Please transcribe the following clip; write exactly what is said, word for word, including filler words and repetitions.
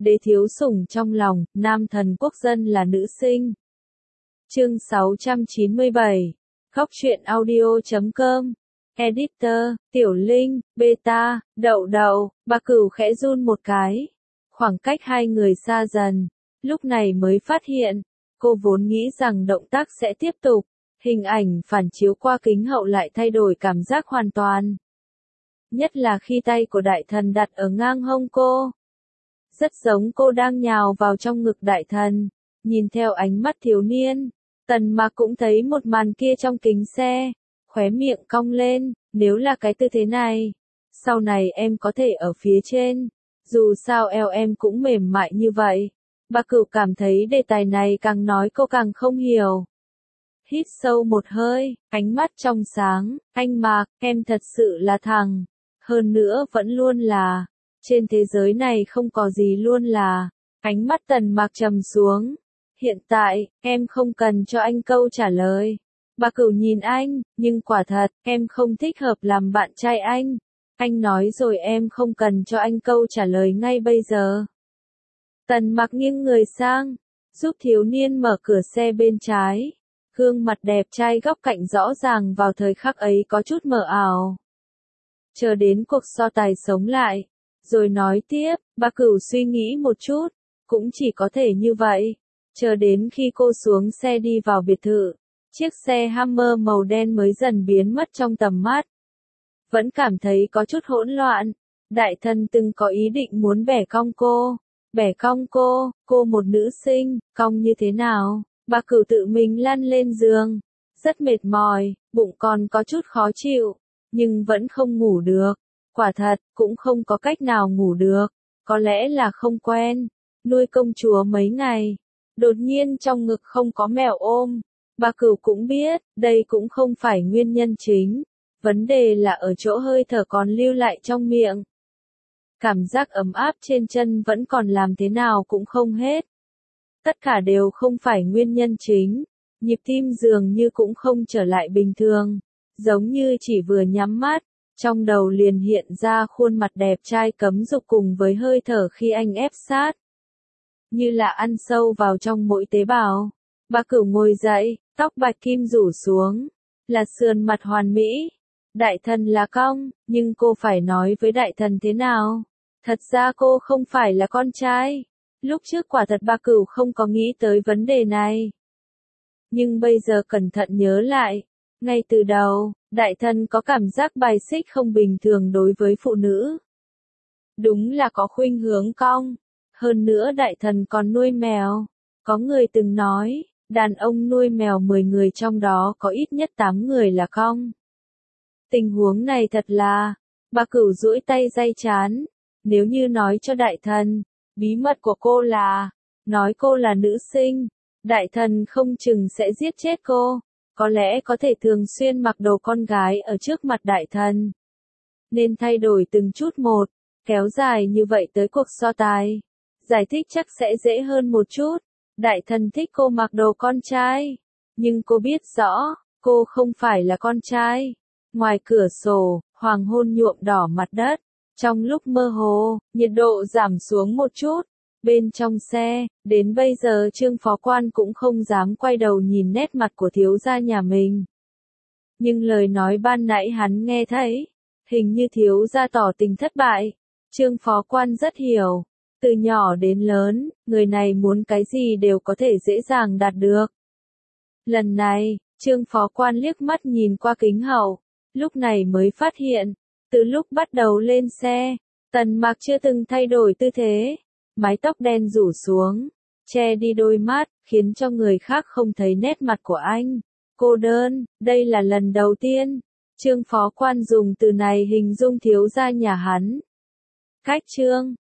đế thiếu sủng trong lòng, nam thần quốc dân là nữ sinh. Chương sáu trăm chín mươi bảy, Góc truyện audio chấm com, Editor, Tiểu Linh, Beta, Đậu Đậu, Bà Cửu khẽ run một cái. Khoảng cách hai người xa dần, lúc này mới phát hiện, cô vốn nghĩ rằng động tác sẽ tiếp tục, hình ảnh phản chiếu qua kính hậu lại thay đổi cảm giác hoàn toàn. Nhất là khi tay của đại thần đặt ở ngang hông cô. Rất giống cô đang nhào vào trong ngực đại thần, nhìn theo ánh mắt thiếu niên. Tần Mạc cũng thấy một màn kia trong kính xe, khóe miệng cong lên, nếu là cái tư thế này, sau này em có thể ở phía trên, dù sao eo em cũng mềm mại như vậy. Bà Cửu cảm thấy đề tài này càng nói cô càng không hiểu. Hít sâu một hơi, ánh mắt trong sáng, anh Mạc, em thật sự là thằng, hơn nữa vẫn luôn là, trên thế giới này không có gì luôn là, ánh mắt Tần Mạc trầm xuống. Hiện tại, em không cần cho anh câu trả lời. Bà Cửu nhìn anh, nhưng quả thật, em không thích hợp làm bạn trai anh. Anh nói rồi em không cần cho anh câu trả lời ngay bây giờ. Tần Mạc nghiêng người sang, giúp thiếu niên mở cửa xe bên trái. Gương mặt đẹp trai góc cạnh rõ ràng vào thời khắc ấy có chút mờ ảo. Chờ đến cuộc so tài sống lại, rồi nói tiếp, bà Cửu suy nghĩ một chút, cũng chỉ có thể như vậy. Chờ đến khi cô xuống xe đi vào biệt thự, chiếc xe Hammer màu đen mới dần biến mất trong tầm mắt. Vẫn cảm thấy có chút hỗn loạn, đại thần từng có ý định muốn bẻ cong cô, bẻ cong cô, cô một nữ sinh, cong như thế nào, bà Cửu tự mình lăn lên giường, rất mệt mỏi, bụng còn có chút khó chịu, nhưng vẫn không ngủ được, quả thật, cũng không có cách nào ngủ được, có lẽ là không quen, nuôi công chúa mấy ngày. Đột nhiên trong ngực không có mèo ôm, bà Cửu cũng biết, đây cũng không phải nguyên nhân chính, vấn đề là ở chỗ hơi thở còn lưu lại trong miệng. Cảm giác ấm áp trên chân vẫn còn làm thế nào cũng không hết. Tất cả đều không phải nguyên nhân chính, nhịp tim dường như cũng không trở lại bình thường, giống như chỉ vừa nhắm mắt, trong đầu liền hiện ra khuôn mặt đẹp trai cấm dục cùng với hơi thở khi anh ép sát. Như là ăn sâu vào trong mỗi tế bào. Bà Cửu ngồi dậy, tóc bạch kim rủ xuống, là sườn mặt hoàn mỹ. Đại thần là cong, nhưng cô phải nói với đại thần thế nào? Thật ra cô không phải là con trai. Lúc trước quả thật bà Cửu không có nghĩ tới vấn đề này. Nhưng bây giờ cẩn thận nhớ lại, ngay từ đầu, đại thần có cảm giác bài xích không bình thường đối với phụ nữ. Đúng là có khuynh hướng cong. Hơn nữa đại thần còn nuôi mèo. Có người từng nói, đàn ông nuôi mèo mười người trong đó có ít nhất tám người là cong. Tình huống này thật là, bà Cửu duỗi tay day chán. Nếu như nói cho đại thần, bí mật của cô là, nói cô là nữ sinh, đại thần không chừng sẽ giết chết cô. Có lẽ có thể thường xuyên mặc đồ con gái ở trước mặt đại thần. Nên thay đổi từng chút một, kéo dài như vậy tới cuộc so tài. Giải thích chắc sẽ dễ hơn một chút. Đại thần thích cô mặc đồ con trai. Nhưng cô biết rõ, cô không phải là con trai. Ngoài cửa sổ, hoàng hôn nhuộm đỏ mặt đất. Trong lúc mơ hồ, nhiệt độ giảm xuống một chút. Bên trong xe, đến bây giờ Trương Phó Quan cũng không dám quay đầu nhìn nét mặt của thiếu gia nhà mình. Nhưng lời nói ban nãy hắn nghe thấy, hình như thiếu gia tỏ tình thất bại. Trương Phó Quan rất hiểu. Từ nhỏ đến lớn, người này muốn cái gì đều có thể dễ dàng đạt được. Lần này, Trương Phó Quan liếc mắt nhìn qua kính hậu, lúc này mới phát hiện, từ lúc bắt đầu lên xe, Tần Mạc chưa từng thay đổi tư thế, mái tóc đen rủ xuống, che đi đôi mắt, khiến cho người khác không thấy nét mặt của anh. Cô đơn, đây là lần đầu tiên, Trương Phó Quan dùng từ này hình dung thiếu gia nhà hắn. Cách Trương